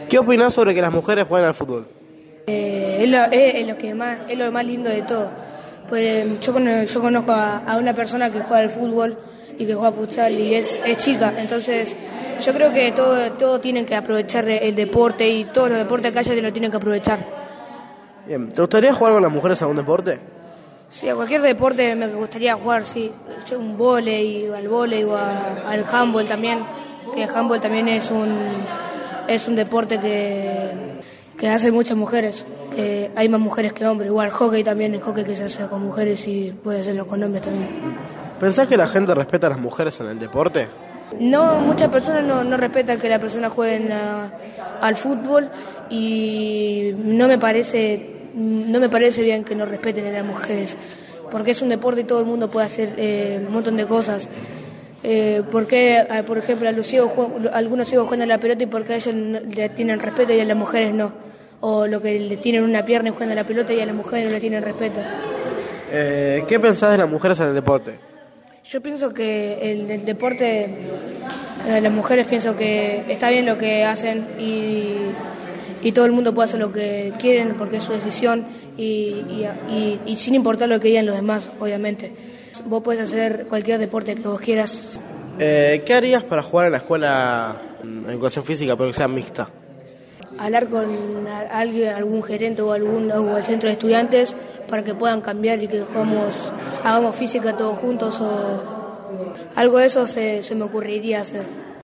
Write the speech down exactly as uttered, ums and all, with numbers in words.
¿Qué opinás sobre que las mujeres jueguen al fútbol? Eh, es, lo, es, es lo que más, es lo más lindo de todo. Pues, eh, yo, conozco, yo conozco a, a una persona que juega al fútbol y que juega futsal y es, es chica, entonces yo creo que todo, todo tienen que aprovechar el deporte y todos los deportes acá ya lo tienen que aprovechar. Bien, ¿te gustaría jugar con las mujeres a algún deporte? Sí, a cualquier deporte me gustaría jugar, sí, yo un vóley, al vóley o a, al handball también, que el handball también es un es un deporte que, que hace muchas mujeres, que hay más mujeres que hombres, igual hockey también, el hockey que se hace con mujeres y puede hacerlo con hombres también. ¿Pensás que la gente respeta a las mujeres en el deporte? No, muchas personas no, no respetan que las personas jueguen a, al fútbol y no me parece no me parece bien que no respeten a las mujeres, porque es un deporte y todo el mundo puede hacer eh, un montón de cosas. Eh, porque, por ejemplo, a los ciegos, algunos ciegos juegan a la pelota y porque a ellos le tienen respeto y a las mujeres no. O lo que le tienen una pierna y juegan a la pelota y a las mujeres no le tienen respeto. Eh, ¿Qué pensás de las mujeres en el deporte? Yo pienso que el, el deporte, eh, las mujeres pienso que está bien lo que hacen y, y todo el mundo puede hacer lo que quieren porque es su decisión y, y, y, y sin importar lo que digan los demás, obviamente. Vos podés hacer cualquier deporte que vos quieras. Eh, ¿Qué harías para jugar en la escuela de educación física, pero que sea mixta? Hablar con alguien, algún gerente o algún o el centro de estudiantes para que puedan cambiar y que jugamos, hagamos física todos juntos o algo de eso se, se me ocurriría hacer.